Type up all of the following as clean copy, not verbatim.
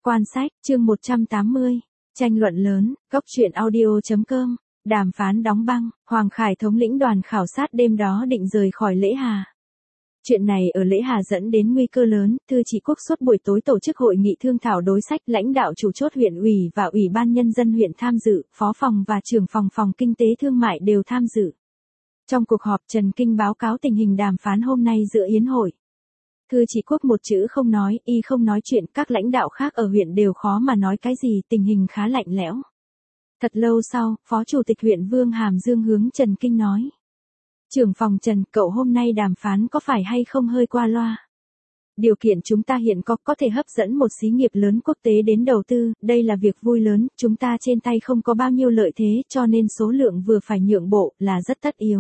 Quan sách, chương 180, tranh luận lớn, góc truyện audio.com, đàm phán đóng băng, Hoàng Khải thống lĩnh đoàn khảo sát đêm đó định rời khỏi Lễ Hà. Chuyện này ở Lễ Hà dẫn đến nguy cơ lớn, Thư Trị Quốc suốt buổi tối tổ chức hội nghị thương thảo đối sách, lãnh đạo chủ chốt huyện ủy và Ủy ban Nhân dân huyện tham dự, phó phòng và trưởng phòng kinh tế thương mại đều tham dự. Trong cuộc họp, Trần Kinh báo cáo tình hình đàm phán hôm nay giữa yến hội. Thư Trị Quốc một chữ không nói, y không nói chuyện, các lãnh đạo khác ở huyện đều khó mà nói cái gì, tình hình khá lạnh lẽo. Thật lâu sau, Phó Chủ tịch huyện Vương Hàm Dương hướng Trần Kinh nói. Trưởng phòng Trần, cậu hôm nay đàm phán có phải hay không hơi qua loa? Điều kiện chúng ta hiện có thể hấp dẫn một xí nghiệp lớn quốc tế đến đầu tư, đây là việc vui lớn, chúng ta trên tay không có bao nhiêu lợi thế cho nên số lượng vừa phải nhượng bộ là rất tất yếu.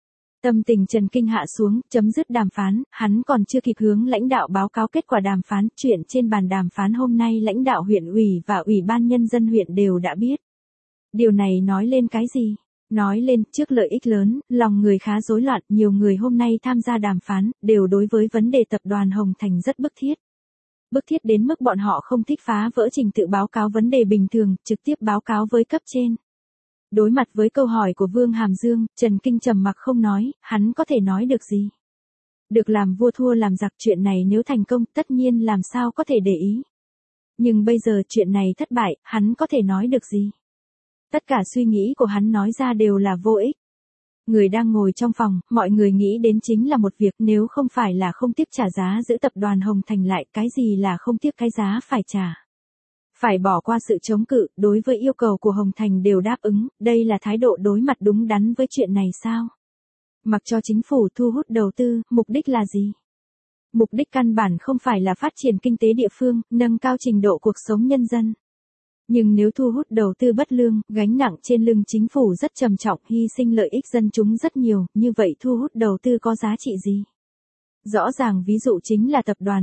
Tâm tình Trần Kinh hạ xuống, chấm dứt đàm phán, hắn còn chưa kịp hướng lãnh đạo báo cáo kết quả đàm phán, chuyện trên bàn đàm phán hôm nay lãnh đạo huyện ủy và Ủy ban Nhân dân huyện đều đã biết. Điều này nói lên cái gì? Nói lên, trước lợi ích lớn, lòng người khá rối loạn, nhiều người hôm nay tham gia đàm phán, đều đối với vấn đề tập đoàn Hồng Thành rất bức thiết. Bức thiết đến mức bọn họ không thích phá vỡ trình tự báo cáo vấn đề bình thường, trực tiếp báo cáo với cấp trên. Đối mặt với câu hỏi của Vương Hàm Dương, Trần Kinh trầm mặc không nói, hắn có thể nói được gì? Được làm vua thua làm giặc, chuyện này nếu thành công, tất nhiên làm sao có thể để ý. Nhưng bây giờ chuyện này thất bại, hắn có thể nói được gì? Tất cả suy nghĩ của hắn nói ra đều là vô ích. Người đang ngồi trong phòng, mọi người nghĩ đến chính là một việc, nếu không phải là không tiếc trả giá giữ tập đoàn Hồng Thành lại, cái gì là không tiếc cái giá phải trả. Phải bỏ qua sự chống cự, đối với yêu cầu của Hồng Thành đều đáp ứng, đây là thái độ đối mặt đúng đắn với chuyện này sao? Mặc cho chính phủ thu hút đầu tư, mục đích là gì? Mục đích căn bản không phải là phát triển kinh tế địa phương, nâng cao trình độ cuộc sống nhân dân. Nhưng nếu thu hút đầu tư bất lương, gánh nặng trên lưng chính phủ rất trầm trọng, hy sinh lợi ích dân chúng rất nhiều, như vậy thu hút đầu tư có giá trị gì? Rõ ràng ví dụ chính là tập đoàn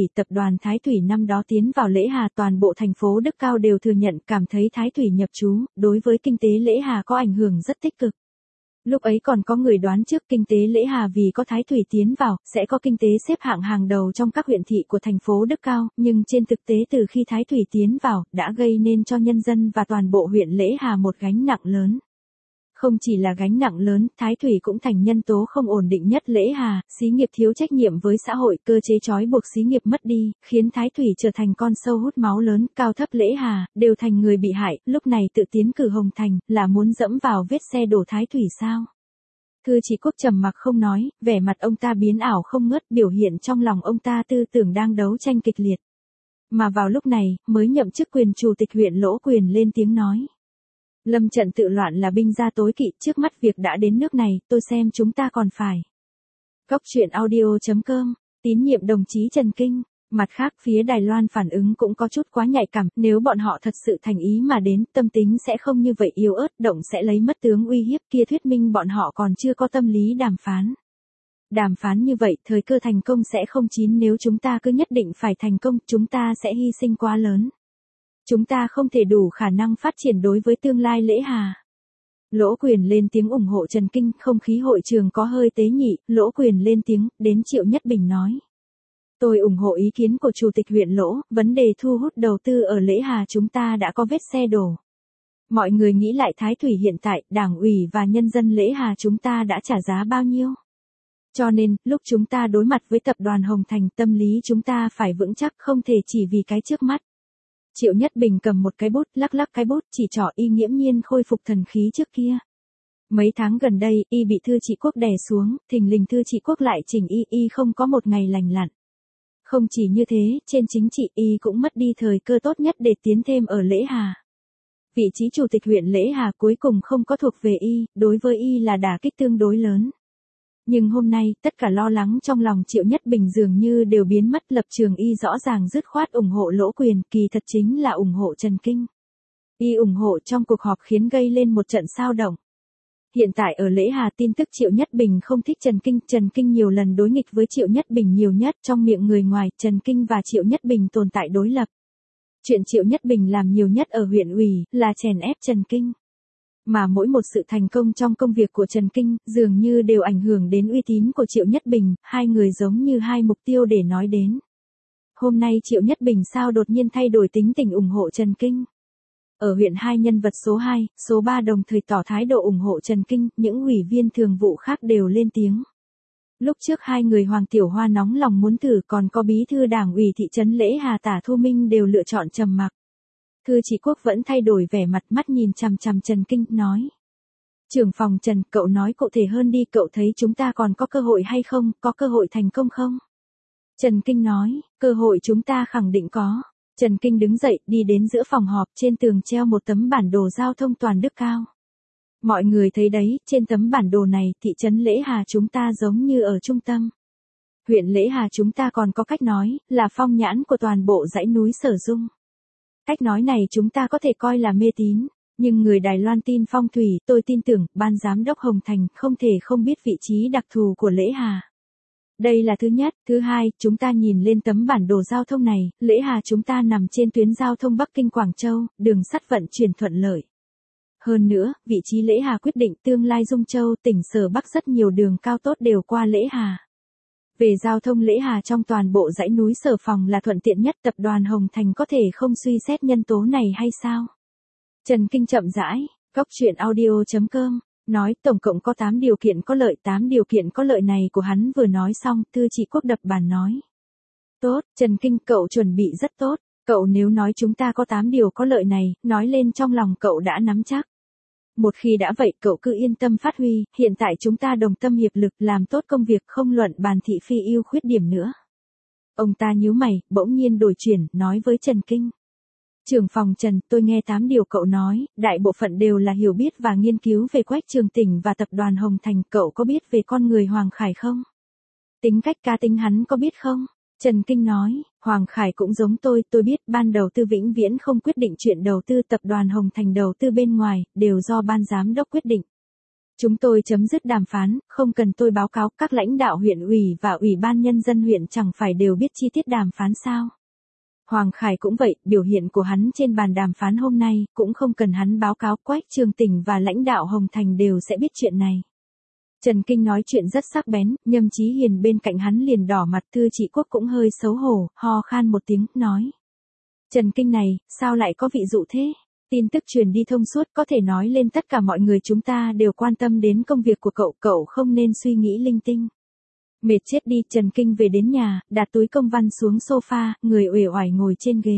Thái Thủy năm đó tiến vào Lễ Hà, toàn bộ thành phố Đức Cao đều thừa nhận, cảm thấy Thái Thủy nhập trú, đối với kinh tế Lễ Hà có ảnh hưởng rất tích cực. Lúc ấy còn có người đoán trước kinh tế Lễ Hà vì có Thái Thủy tiến vào, sẽ có kinh tế xếp hạng hàng đầu trong các huyện thị của thành phố Đức Cao, nhưng trên thực tế từ khi Thái Thủy tiến vào, đã gây nên cho nhân dân và toàn bộ huyện Lễ Hà một gánh nặng lớn. Không chỉ là gánh nặng lớn, Thái Thủy cũng thành nhân tố không ổn định nhất Lễ Hà, xí nghiệp thiếu trách nhiệm với xã hội, cơ chế trói buộc xí nghiệp mất đi, khiến Thái Thủy trở thành con sâu hút máu lớn, cao thấp Lễ Hà, đều thành người bị hại, lúc này tự tiến cử Hồng Thành, là muốn dẫm vào vết xe đổ Thái Thủy sao? Thư Trị Quốc trầm mặc không nói, vẻ mặt ông ta biến ảo không ngớt, biểu hiện trong lòng ông ta tư tưởng đang đấu tranh kịch liệt. Mà vào lúc này, mới nhậm chức quyền chủ tịch huyện Lỗ Quyền lên tiếng nói. Lâm trận tự loạn là binh gia tối kỵ, trước mắt việc đã đến nước này, tôi xem chúng ta còn phải. Góc truyện audio.com, tín nhiệm đồng chí Trần Kinh. Mặt khác, phía Đài Loan phản ứng cũng có chút quá nhạy cảm, nếu bọn họ thật sự thành ý mà đến, tâm tính sẽ không như vậy yếu ớt, động sẽ lấy mất tướng uy hiếp, kia thuyết minh bọn họ còn chưa có tâm lý đàm phán. Đàm phán như vậy, thời cơ thành công sẽ không chín, nếu chúng ta cứ nhất định phải thành công, chúng ta sẽ hy sinh quá lớn. Chúng ta không thể đủ khả năng phát triển đối với tương lai Lễ Hà. Lỗ Quyền lên tiếng ủng hộ Trần Kinh, không khí hội trường có hơi tế nhị, Lỗ Quyền lên tiếng, đến Triệu Nhất Bình nói. Tôi ủng hộ ý kiến của Chủ tịch huyện Lỗ, vấn đề thu hút đầu tư ở Lễ Hà chúng ta đã có vết xe đổ. Mọi người nghĩ lại Thái Thủy hiện tại, Đảng ủy và nhân dân Lễ Hà chúng ta đã trả giá bao nhiêu? Cho nên, lúc chúng ta đối mặt với tập đoàn Hồng Thành, tâm lý chúng ta phải vững chắc, không thể chỉ vì cái trước mắt. Triệu Nhất Bình cầm một cái bút, lắc cái bút, chỉ trỏ y nghiễm nhiên khôi phục thần khí trước kia. Mấy tháng gần đây, y bị Thư Trị Quốc đè xuống, thình lình Thư Trị Quốc lại chỉnh y không có một ngày lành lặn. Không chỉ như thế, trên chính trị y cũng mất đi thời cơ tốt nhất để tiến thêm ở Lễ Hà. Vị trí chủ tịch huyện Lễ Hà cuối cùng không có thuộc về y, đối với y là đả kích tương đối lớn. Nhưng hôm nay, tất cả lo lắng trong lòng Triệu Nhất Bình dường như đều biến mất, lập trường y rõ ràng dứt khoát ủng hộ Lỗ Quyền, kỳ thật chính là ủng hộ Trần Kinh. Y ủng hộ trong cuộc họp khiến gây lên một trận xao động. Hiện tại ở Lễ Hà tin tức Triệu Nhất Bình không thích Trần Kinh nhiều lần đối nghịch với Triệu Nhất Bình nhiều nhất, trong miệng người ngoài, Trần Kinh và Triệu Nhất Bình tồn tại đối lập. Chuyện Triệu Nhất Bình làm nhiều nhất ở huyện ủy, là chèn ép Trần Kinh. Mà mỗi một sự thành công trong công việc của Trần Kinh, dường như đều ảnh hưởng đến uy tín của Triệu Nhất Bình, hai người giống như hai mục tiêu để nói đến. hôm nay Triệu Nhất Bình sao đột nhiên thay đổi tính tình ủng hộ Trần Kinh. Ở huyện hai nhân vật số 2, số 3 đồng thời tỏ thái độ ủng hộ Trần Kinh, những ủy viên thường vụ khác đều lên tiếng. Lúc trước hai người Hoàng Tiểu Hoa nóng lòng muốn thử, còn có bí thư đảng ủy thị trấn Lễ Hà Tả Thu Minh đều lựa chọn trầm mặc. Thư Chỉ Quốc vẫn thay đổi vẻ mặt, mắt nhìn chằm chằm Trần Kinh, nói. Trưởng phòng Trần, cậu nói cụ thể hơn đi, cậu thấy chúng ta còn có cơ hội hay không, có cơ hội thành công không? Trần Kinh nói, cơ hội chúng ta khẳng định có. Trần Kinh đứng dậy, đi đến giữa phòng họp, trên tường treo một tấm bản đồ giao thông toàn Đức cao. Mọi người thấy đấy, trên tấm bản đồ này, thị trấn Lễ Hà chúng ta giống như ở trung tâm. Huyện Lễ Hà chúng ta còn có cách nói, là phong nhãn của toàn bộ dãy núi Sở Dung. Cách nói này chúng ta có thể coi là mê tín, nhưng người Đài Loan tin phong thủy, tôi tin tưởng, ban giám đốc Hồng Thành không thể không biết vị trí đặc thù của Lễ Hà. Đây là thứ nhất. Thứ hai, chúng ta nhìn lên tấm bản đồ giao thông này, Lễ Hà chúng ta nằm trên tuyến giao thông Bắc Kinh Quảng Châu, đường sắt vận chuyển thuận lợi. Hơn nữa, vị trí Lễ Hà quyết định tương lai Dung Châu, tỉnh Sở Bắc rất nhiều đường cao tốt đều qua Lễ Hà. Về giao thông Lễ Hà trong toàn bộ dãy núi Sở Phòng là thuận tiện nhất, tập đoàn Hồng Thành có thể không suy xét nhân tố này hay sao? Trần Kinh chậm rãi, goctruyện.audio.com, nói tổng cộng có 8 điều kiện có lợi, 8 điều kiện có lợi này của hắn vừa nói xong, Thư Chỉ Quốc đập bàn nói. Tốt, Trần Kinh, cậu chuẩn bị rất tốt, cậu nếu nói chúng ta có 8 điều có lợi này, nói lên trong lòng cậu đã nắm chắc. Một khi đã vậy cậu cứ yên tâm phát huy, hiện tại chúng ta đồng tâm hiệp lực làm tốt công việc, không luận bàn thị phi ưu khuyết điểm nữa. Ông ta nhíu mày, bỗng nhiên đổi chuyển, nói với Trần Kinh. Trưởng phòng Trần, tôi nghe 8 điều cậu nói, đại bộ phận đều là hiểu biết và nghiên cứu về Quách Trường Tỉnh và tập đoàn Hồng Thành, cậu có biết về con người Hoàng Khải không? Tính cách cá tính hắn có biết không? Trần Kinh nói, Hoàng Khải cũng giống tôi biết ban đầu tư vĩnh viễn không quyết định chuyện đầu tư, tập đoàn Hồng Thành đầu tư bên ngoài, đều do ban giám đốc quyết định. Chúng tôi chấm dứt đàm phán, không cần tôi báo cáo, các lãnh đạo huyện ủy và ủy ban nhân dân huyện chẳng phải đều biết chi tiết đàm phán sao? Hoàng Khải cũng vậy, biểu hiện của hắn trên bàn đàm phán hôm nay, cũng không cần hắn báo cáo, Quách Trường Tỉnh và lãnh đạo Hồng Thành đều sẽ biết chuyện này. Trần Kinh nói chuyện rất sắc bén, Nhâm Chí Hiền bên cạnh hắn liền đỏ mặt, Thư Chỉ Quốc cũng hơi xấu hổ, ho khan một tiếng, nói. Trần Kinh này, sao lại có vị dụ thế? Tin tức truyền đi thông suốt, có thể nói lên tất cả mọi người chúng ta đều quan tâm đến công việc của cậu không nên suy nghĩ linh tinh. Mệt chết đi, Trần Kinh về đến nhà, đặt túi công văn xuống sofa, người uể oải ngồi trên ghế.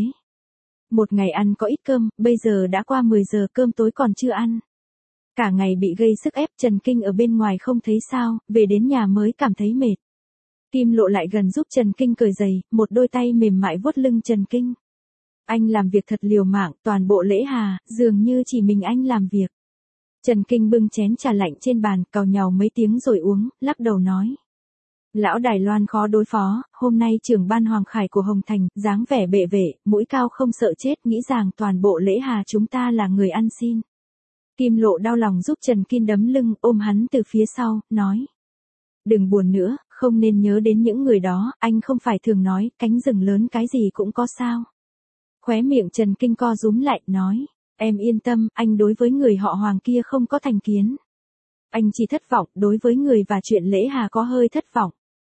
Một ngày ăn có ít cơm, bây giờ đã qua 10 giờ, cơm tối còn chưa ăn. Cả ngày bị gây sức ép, Trần Kinh ở bên ngoài không thấy sao, về đến nhà mới cảm thấy mệt. Kim Lộ lại gần giúp Trần Kinh cởi giày, một đôi tay mềm mại vuốt lưng Trần Kinh. Anh làm việc thật liều mạng, toàn bộ Lễ Hà, dường như chỉ mình anh làm việc. Trần Kinh bưng chén trà lạnh trên bàn, cào nhàu mấy tiếng rồi uống, lắc đầu nói. Lão Đài Loan khó đối phó, hôm nay trưởng ban Hoàng Khải của Hồng Thành, dáng vẻ bệ vệ, mũi cao không sợ chết, nghĩ rằng toàn bộ Lễ Hà chúng ta là người ăn xin. Kim Lộ đau lòng giúp Trần Kinh đấm lưng, ôm hắn từ phía sau, nói. Đừng buồn nữa, không nên nhớ đến những người đó, anh không phải thường nói, cánh rừng lớn cái gì cũng có sao. Khóe miệng Trần Kinh co rúm lại, nói. Em yên tâm, anh đối với người họ Hoàng kia không có thành kiến. Anh chỉ thất vọng, đối với người và chuyện Lễ Hà có hơi thất vọng.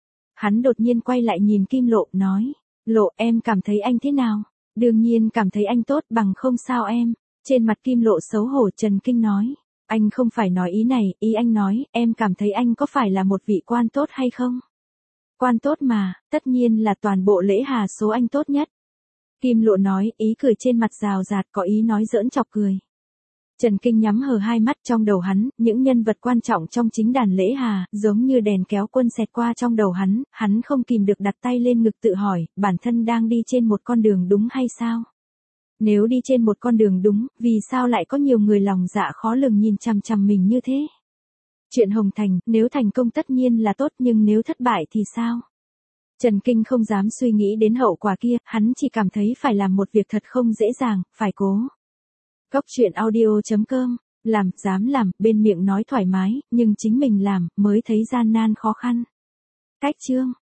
Hắn đột nhiên quay lại nhìn Kim Lộ, nói. Lộ, em cảm thấy anh thế nào? Đương nhiên cảm thấy anh tốt, bằng không sao em. Trên mặt Kim Lộ xấu hổ, Trần Kinh nói. Anh không phải nói ý này, ý anh nói, em cảm thấy anh có phải là một vị quan tốt hay không? Quan tốt mà, tất nhiên là toàn bộ Lễ Hà số anh tốt nhất. Kim Lộ nói, ý cười trên mặt rào rạt, có ý nói giỡn chọc cười. Trần Kinh nhắm hờ hai mắt, trong đầu hắn, những nhân vật quan trọng trong chính đàn Lễ Hà, giống như đèn kéo quân xẹt qua trong đầu hắn không kìm được đặt tay lên ngực tự hỏi, bản thân đang đi trên một con đường đúng hay sao? Nếu đi trên một con đường đúng, vì sao lại có nhiều người lòng dạ khó lường nhìn chằm chằm mình như thế? Chuyện Hồng Thành, nếu thành công tất nhiên là tốt, nhưng nếu thất bại thì sao? Trần Kinh không dám suy nghĩ đến hậu quả kia, hắn chỉ cảm thấy phải làm một việc thật không dễ dàng, phải cố. Goctruyện.audio.com, làm, dám làm, bên miệng nói thoải mái, nhưng chính mình làm, mới thấy gian nan khó khăn. Cách chương.